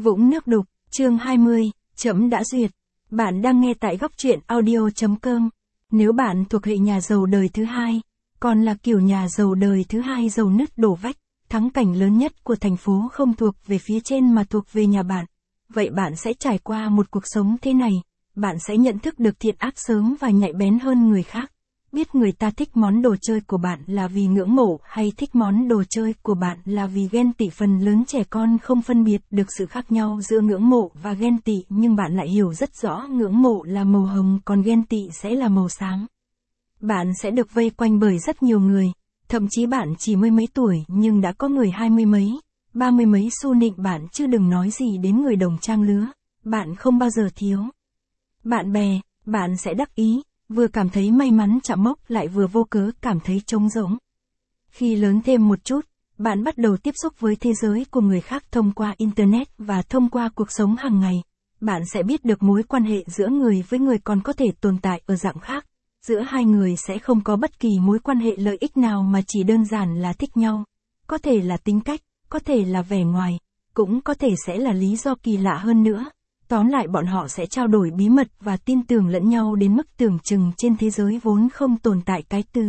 Vũng nước đục, chương 20, chấm đã duyệt. Bạn đang nghe tại góc truyện audio.com. Nếu bạn thuộc hệ nhà giàu đời thứ hai, còn là kiểu nhà giàu đời thứ hai giàu nứt đổ vách, thắng cảnh lớn nhất của thành phố không thuộc về phía trên mà thuộc về nhà bạn. Vậy bạn sẽ trải qua một cuộc sống thế này, bạn sẽ nhận thức được thiện ác sớm và nhạy bén hơn người khác. Biết người ta thích món đồ chơi của bạn là vì ngưỡng mộ hay thích món đồ chơi của bạn là vì ghen tị. Phần lớn trẻ con không phân biệt được sự khác nhau giữa ngưỡng mộ và ghen tị, nhưng bạn lại hiểu rất rõ ngưỡng mộ là màu hồng còn ghen tị sẽ là màu xám. Bạn sẽ được vây quanh bởi rất nhiều người, thậm chí bạn chỉ mươi mấy tuổi nhưng đã có người 20 mấy, 30 mấy xu nịnh bạn, chứ đừng nói gì đến người đồng trang lứa. Bạn không bao giờ thiếu bạn bè, bạn sẽ đắc ý, vừa cảm thấy may mắn chạm mốc lại vừa vô cớ cảm thấy trống rỗng. Khi lớn thêm một chút, bạn bắt đầu tiếp xúc với thế giới của người khác thông qua Internet và thông qua cuộc sống hàng ngày. Bạn sẽ biết được mối quan hệ giữa người với người còn có thể tồn tại ở dạng khác. Giữa hai người sẽ không có bất kỳ mối quan hệ lợi ích nào mà chỉ đơn giản là thích nhau. Có thể là tính cách, có thể là vẻ ngoài, cũng có thể sẽ là lý do kỳ lạ hơn nữa. Tóm lại bọn họ sẽ trao đổi bí mật và tin tưởng lẫn nhau đến mức tưởng chừng trên thế giới vốn không tồn tại cái từ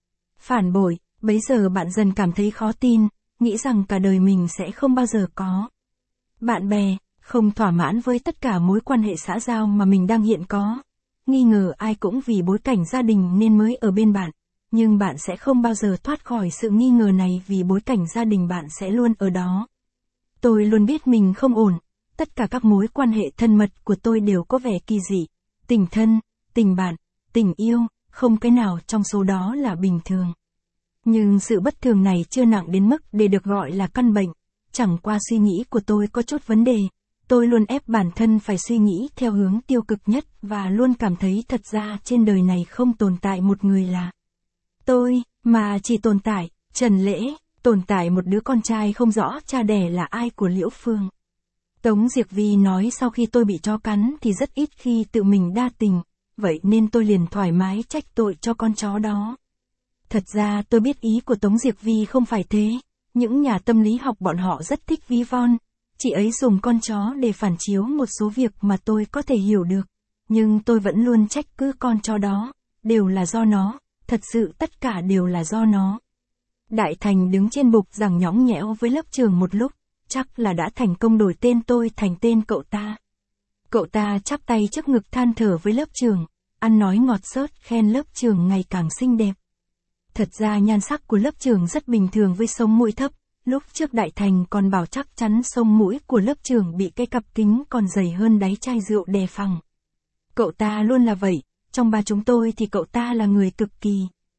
phản bội. Bấy giờ bạn dần cảm thấy khó tin, nghĩ rằng cả đời mình sẽ không bao giờ có bạn bè, không thỏa mãn với tất cả mối quan hệ xã giao mà mình đang hiện có. Nghi ngờ ai cũng vì bối cảnh gia đình nên mới ở bên bạn, nhưng bạn sẽ không bao giờ thoát khỏi sự nghi ngờ này vì bối cảnh gia đình bạn sẽ luôn ở đó. Tôi luôn biết mình không ổn. Tất cả các mối quan hệ thân mật của tôi đều có vẻ kỳ dị. Tình thân, tình bạn, tình yêu, không cái nào trong số đó là bình thường. Nhưng sự bất thường này chưa nặng đến mức để được gọi là căn bệnh. Chẳng qua suy nghĩ của tôi có chút vấn đề. Tôi luôn ép bản thân phải suy nghĩ theo hướng tiêu cực nhất và luôn cảm thấy thật ra trên đời này không tồn tại một người là tôi, mà chỉ tồn tại Trần Lễ, tồn tại một đứa con trai không rõ cha đẻ là ai của Liễu Phương. Tống Diệc Vi nói sau khi tôi bị chó cắn thì rất ít khi tự mình đa tình, vậy nên tôi liền thoải mái trách tội cho con chó đó. Thật ra tôi biết ý của Tống Diệc Vi không phải thế, những nhà tâm lý học bọn họ rất thích ví von, chị ấy dùng con chó để phản chiếu một số việc mà tôi có thể hiểu được, nhưng tôi vẫn luôn trách cứ con chó đó, đều là do nó, thật sự tất cả đều là do nó. Đại Thành đứng trên bục giảng nhõng nhẽo với lớp trường một lúc. Chắc là đã thành công đổi tên tôi thành tên cậu ta. Cậu ta chắp tay trước ngực than thở với lớp trưởng, ăn nói ngọt xớt khen lớp trưởng ngày càng xinh đẹp. Thật ra nhan sắc của lớp trưởng rất bình thường với sống mũi thấp, lúc trước Đại Thành còn bảo chắc chắn sống mũi của lớp trưởng bị cái cặp kính còn dày hơn đáy chai rượu đè phẳng. Cậu ta luôn là vậy, trong ba chúng tôi thì cậu ta là người cực kỳ.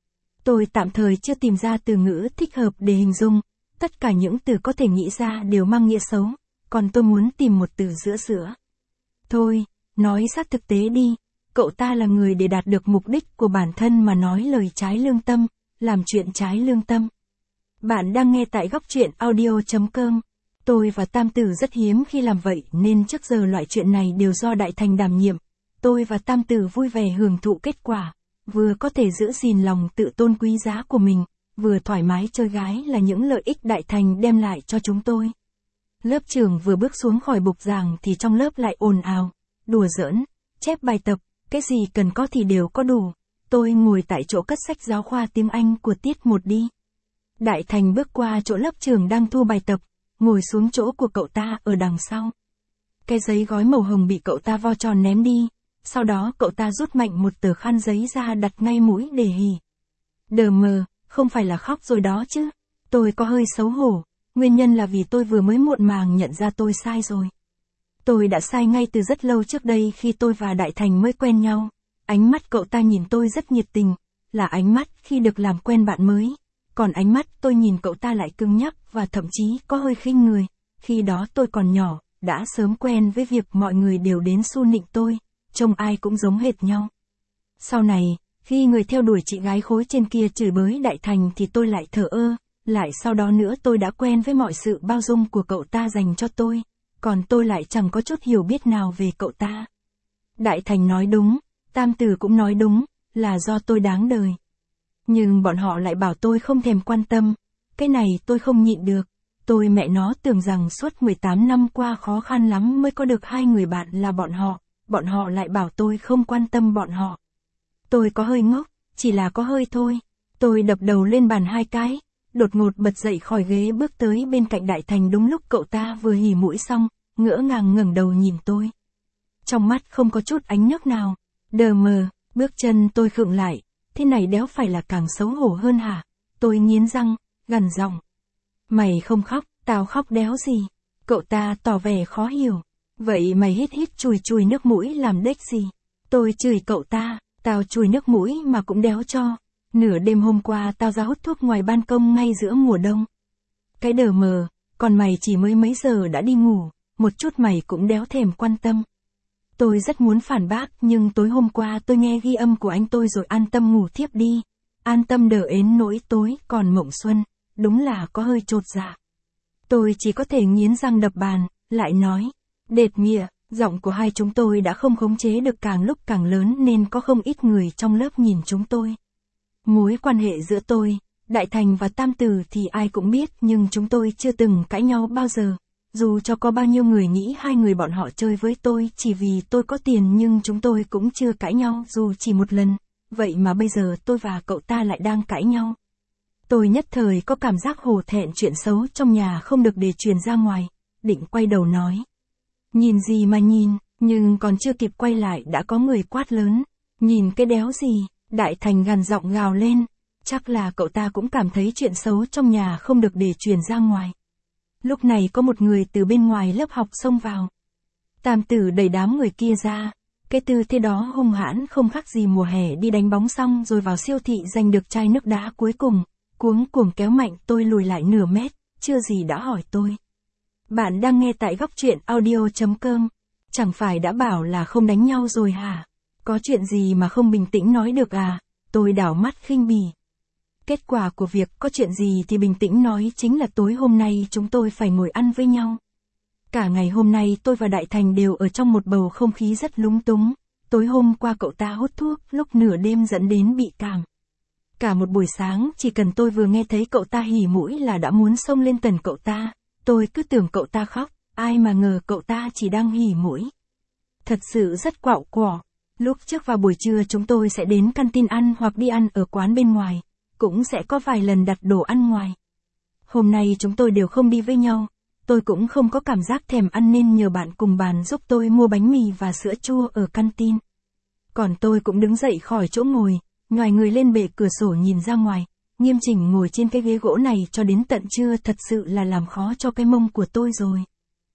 Tôi tạm thời chưa tìm ra từ ngữ thích hợp để hình dung. Tất cả những từ có thể nghĩ ra đều mang nghĩa xấu, còn tôi muốn tìm một từ giữa. Thôi, nói sát thực tế đi, cậu ta là người để đạt được mục đích của bản thân mà nói lời trái lương tâm, làm chuyện trái lương tâm. Bạn đang nghe tại góc truyện audio.com. Tôi và Tam Tử rất hiếm khi làm vậy nên trước giờ loại chuyện này đều do Đại Thành đảm nhiệm. Tôi và Tam Tử vui vẻ hưởng thụ kết quả, vừa có thể giữ gìn lòng tự tôn quý giá của mình, vừa thoải mái chơi gái là những lợi ích Đại Thành đem lại cho chúng tôi. Lớp trưởng vừa bước xuống khỏi bục giảng thì trong lớp lại ồn ào, đùa giỡn, chép bài tập, cái gì cần có thì đều có đủ. Tôi ngồi tại chỗ cất sách giáo khoa tiếng Anh của tiết 1 đi. Đại Thành bước qua chỗ lớp trưởng đang thu bài tập, ngồi xuống chỗ của cậu ta ở đằng sau. Cái giấy gói màu hồng bị cậu ta vo tròn ném đi, sau đó cậu ta rút mạnh một tờ khăn giấy ra đặt ngay mũi để hì. Đờ mờ. Không phải là khóc rồi đó chứ. Tôi có hơi xấu hổ, nguyên nhân là vì tôi vừa mới muộn màng nhận ra tôi sai rồi. Tôi đã sai ngay từ rất lâu trước đây khi tôi và Đại Thành mới quen nhau. Ánh mắt cậu ta nhìn tôi rất nhiệt tình, là ánh mắt khi được làm quen bạn mới. Còn ánh mắt tôi nhìn cậu ta lại cứng nhắc và thậm chí có hơi khinh người. Khi đó tôi còn nhỏ, đã sớm quen với việc mọi người đều đến xu nịnh tôi, trông ai cũng giống hệt nhau. Sau này, khi người theo đuổi chị gái khối trên kia chửi bới Đại Thành thì tôi lại thờ ơ, lại sau đó nữa tôi đã quen với mọi sự bao dung của cậu ta dành cho tôi, còn tôi lại chẳng có chút hiểu biết nào về cậu ta. Đại Thành nói đúng, Tam Tử cũng nói đúng, là do tôi đáng đời. Nhưng bọn họ lại bảo tôi không thèm quan tâm, cái này tôi không nhịn được. Tôi mẹ nó tưởng rằng suốt 18 năm qua khó khăn lắm mới có được 2 người bạn là bọn họ lại bảo tôi không quan tâm bọn họ. Tôi có hơi ngốc, chỉ là có hơi thôi. Tôi đập đầu lên bàn 2 cái, đột ngột bật dậy khỏi ghế bước tới bên cạnh Đại Thành đúng lúc cậu ta vừa hỉ mũi xong, ngỡ ngàng ngẩng đầu nhìn tôi. Trong mắt không có chút ánh nước nào, đờ mờ, bước chân tôi khựng lại, thế này đéo phải là càng xấu hổ hơn hả? Tôi nghiến răng, gằn giọng. Mày không khóc, tao khóc đéo gì. Cậu ta tỏ vẻ khó hiểu. Vậy mày hít hít chùi nước mũi làm đếch gì? Tôi chửi cậu ta, tao chùi nước mũi mà cũng đéo cho. Nửa đêm hôm qua tao ra hút thuốc ngoài ban công ngay giữa mùa đông. Cái đờ mờ, còn mày chỉ mới mấy giờ đã đi ngủ, một chút mày cũng đéo thèm quan tâm. Tôi rất muốn phản bác nhưng tối hôm qua tôi nghe ghi âm của anh tôi rồi an tâm ngủ thiếp đi. An tâm đờ ến nỗi tối còn mộng xuân, đúng là có hơi chột dạ. Tôi chỉ có thể nghiến răng đập bàn, lại nói. Đệt nghĩa, giọng của hai chúng tôi đã không khống chế được càng lúc càng lớn nên có không ít người trong lớp nhìn chúng tôi. Mối quan hệ giữa tôi, Đại Thành và Tam Tử thì ai cũng biết nhưng chúng tôi chưa từng cãi nhau bao giờ. Dù cho có bao nhiêu người nghĩ hai người bọn họ chơi với tôi chỉ vì tôi có tiền nhưng chúng tôi cũng chưa cãi nhau dù chỉ một lần. Vậy mà bây giờ tôi và cậu ta lại đang cãi nhau. Tôi nhất thời có cảm giác hổ thẹn chuyện xấu trong nhà không được để truyền ra ngoài, định quay đầu nói. Nhìn gì mà nhìn, nhưng còn chưa kịp quay lại đã có người quát lớn. Nhìn cái đéo gì, Đại Thành gằn giọng gào lên. Chắc là cậu ta cũng cảm thấy chuyện xấu trong nhà không được để truyền ra ngoài. Lúc này có một người từ bên ngoài lớp học xông vào. Tam Tử đẩy đám người kia ra. Cái tư thế đó hung hãn không khác gì mùa hè đi đánh bóng xong rồi vào siêu thị giành được chai nước đá cuối cùng. Cuống cuồng kéo mạnh tôi lùi lại nửa mét, chưa gì đã hỏi tôi. Bạn đang nghe tại góc truyện audio.com. Chẳng phải đã bảo là không đánh nhau rồi hả? Có chuyện gì mà không bình tĩnh nói được à? Tôi đảo mắt khinh bỉ. Kết quả của việc có chuyện gì thì bình tĩnh nói chính là tối hôm nay chúng tôi phải ngồi ăn với nhau. Cả ngày hôm nay tôi và Đại Thành đều ở trong một bầu không khí rất lúng túng. Tối hôm qua cậu ta hút thuốc lúc nửa đêm dẫn đến bị cảm. Cả một buổi sáng chỉ cần tôi vừa nghe thấy cậu ta hỉ mũi là đã muốn xông lên tần cậu ta. Tôi cứ tưởng cậu ta khóc, ai mà ngờ cậu ta chỉ đang hỉ mũi. Thật sự rất quạo quọ. Lúc trước vào buổi trưa chúng tôi sẽ đến canteen ăn hoặc đi ăn ở quán bên ngoài. Cũng sẽ có vài lần đặt đồ ăn ngoài. Hôm nay chúng tôi đều không đi với nhau. Tôi cũng không có cảm giác thèm ăn nên nhờ bạn cùng bàn giúp tôi mua bánh mì và sữa chua ở canteen. Còn tôi cũng đứng dậy khỏi chỗ ngồi, nhoài người lên bệ cửa sổ nhìn ra ngoài, nghiêm chỉnh ngồi trên cái ghế gỗ này cho đến tận trưa thật sự là làm khó cho cái mông của tôi rồi.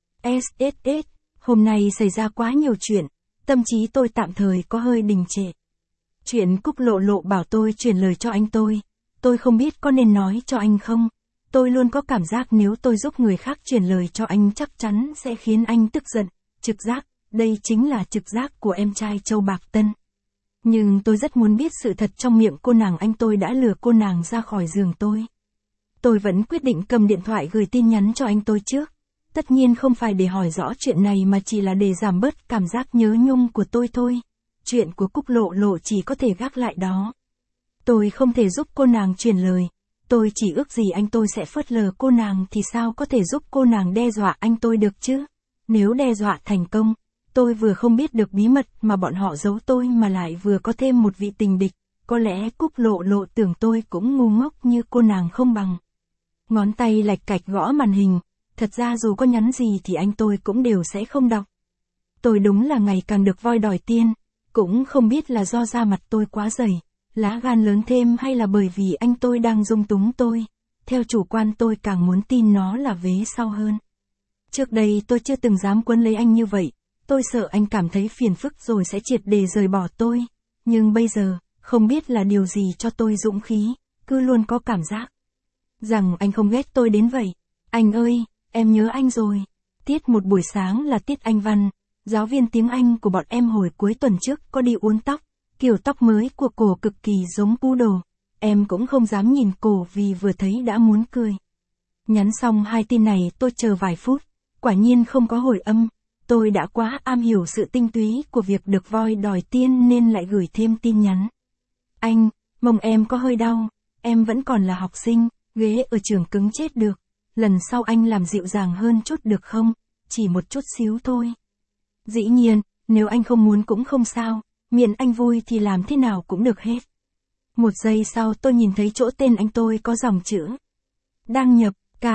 SSS, hôm nay xảy ra quá nhiều chuyện, tâm trí tôi tạm thời có hơi đình trệ. Chuyện Cúc Lộ Lộ bảo tôi truyền lời cho anh tôi không biết có nên nói cho anh không. Tôi luôn có cảm giác nếu tôi giúp người khác truyền lời cho anh chắc chắn sẽ khiến anh tức giận. Trực giác, đây chính là trực giác của em trai Châu Bạc Tân. Nhưng tôi rất muốn biết sự thật trong miệng cô nàng anh tôi đã lừa cô nàng ra khỏi giường tôi. Tôi vẫn quyết định cầm điện thoại gửi tin nhắn cho anh tôi trước. Tất nhiên không phải để hỏi rõ chuyện này mà chỉ là để giảm bớt cảm giác nhớ nhung của tôi thôi. Chuyện của Cúc Lộ Lộ chỉ có thể gác lại đó. Tôi không thể giúp cô nàng truyền lời. Tôi chỉ ước gì anh tôi sẽ phớt lờ cô nàng thì sao có thể giúp cô nàng đe dọa anh tôi được chứ? Nếu đe dọa thành công, tôi vừa không biết được bí mật mà bọn họ giấu tôi mà lại vừa có thêm một vị tình địch. Có lẽ Cúc Lộ Lộ tưởng tôi cũng ngu ngốc như cô nàng không bằng. Ngón tay lạch cạch gõ màn hình. Thật ra dù có nhắn gì thì anh tôi cũng đều sẽ không đọc. Tôi đúng là ngày càng được voi đòi tiên. Cũng không biết là do da mặt tôi quá dày, lá gan lớn thêm hay là bởi vì anh tôi đang dung túng tôi. Theo chủ quan tôi càng muốn tin nó là vế sau hơn. Trước đây tôi chưa từng dám quấn lấy anh như vậy. Tôi sợ anh cảm thấy phiền phức rồi sẽ triệt để rời bỏ tôi. Nhưng bây giờ, không biết là điều gì cho tôi dũng khí, cứ luôn có cảm giác rằng anh không ghét tôi đến vậy. Anh ơi, em nhớ anh rồi. Tiết một buổi sáng là tiết Anh văn. Giáo viên tiếng Anh của bọn em hồi cuối tuần trước có đi uốn tóc. Kiểu tóc mới của cổ cực kỳ giống poodle. Em cũng không dám nhìn cổ vì vừa thấy đã muốn cười. Nhắn xong 2 tin này tôi chờ vài phút. Quả nhiên không có hồi âm. Tôi đã quá am hiểu sự tinh túy của việc được voi đòi tiên nên lại gửi thêm tin nhắn. Anh, mông em có hơi đau. Em vẫn còn là học sinh, ghế ở trường cứng chết được. lần sau anh làm dịu dàng hơn chút được không? Chỉ một chút xíu thôi. Dĩ nhiên, nếu anh không muốn cũng không sao, miễn anh vui thì làm thế nào cũng được hết. Một giây sau tôi nhìn thấy chỗ tên anh tôi có dòng chữ. Đăng nhập,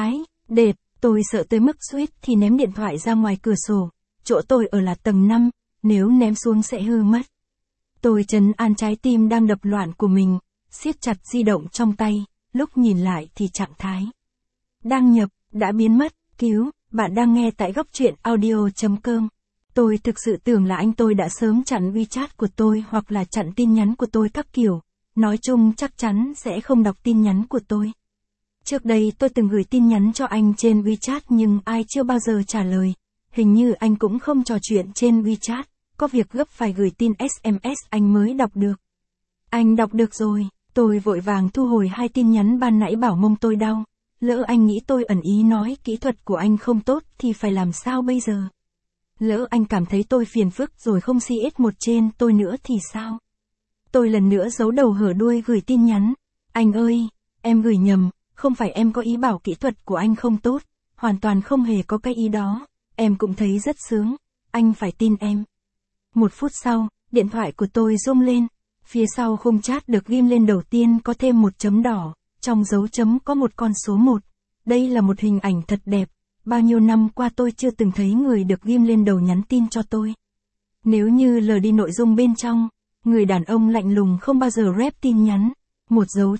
đẹp, tôi sợ tới mức suýt thì ném điện thoại ra ngoài cửa sổ. Chỗ tôi ở là tầng 5, nếu ném xuống sẽ hư mất. Tôi trấn an trái tim đang đập loạn của mình, siết chặt di động trong tay, lúc nhìn lại thì trạng thái. Đăng nhập, đã biến mất, cứu, bạn đang nghe tại góc truyện audio.com. Tôi thực sự tưởng là anh tôi đã sớm chặn WeChat của tôi hoặc là chặn tin nhắn của tôi các kiểu. Nói chung chắc chắn sẽ không đọc tin nhắn của tôi. Trước đây tôi từng gửi tin nhắn cho anh trên WeChat nhưng ai chưa bao giờ trả lời. Hình như anh cũng không trò chuyện trên WeChat, có việc gấp phải gửi tin SMS anh mới đọc được. Anh đọc được rồi, tôi vội vàng thu hồi 2 tin nhắn ban nãy bảo mông tôi đau. Lỡ anh nghĩ tôi ẩn ý nói kỹ thuật của anh không tốt thì phải làm sao bây giờ? Lỡ anh cảm thấy tôi phiền phức rồi không CS1 trên tôi nữa thì sao? Tôi lần nữa giấu đầu hở đuôi gửi tin nhắn. Anh ơi, em gửi nhầm, không phải em có ý bảo kỹ thuật của anh không tốt, hoàn toàn không hề có cái ý đó, em cũng thấy rất sướng, anh phải tin em. 1 phút sau, điện thoại của tôi rung lên, phía sau khung chat được ghim lên đầu tiên có thêm một chấm đỏ, trong dấu chấm có một con số 1. Đây là một hình ảnh thật đẹp, bao nhiêu năm qua tôi chưa từng thấy người được ghim lên đầu nhắn tin cho tôi. Nếu như lờ đi nội dung bên trong, người đàn ông lạnh lùng không bao giờ rep tin nhắn, một dấu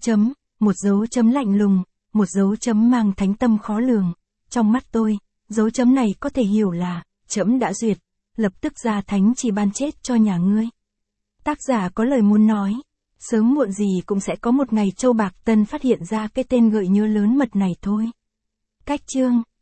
chấm lạnh lùng, một dấu chấm mang thánh tâm khó lường. Trong mắt tôi, dấu chấm này có thể hiểu là, trẫm đã duyệt, lập tức ra thánh chỉ ban chết cho nhà ngươi. Tác giả có lời muốn nói, sớm muộn gì cũng sẽ có một ngày Châu Bạc Tân phát hiện ra cái tên gợi nhớ lớn mật này thôi. Cách chương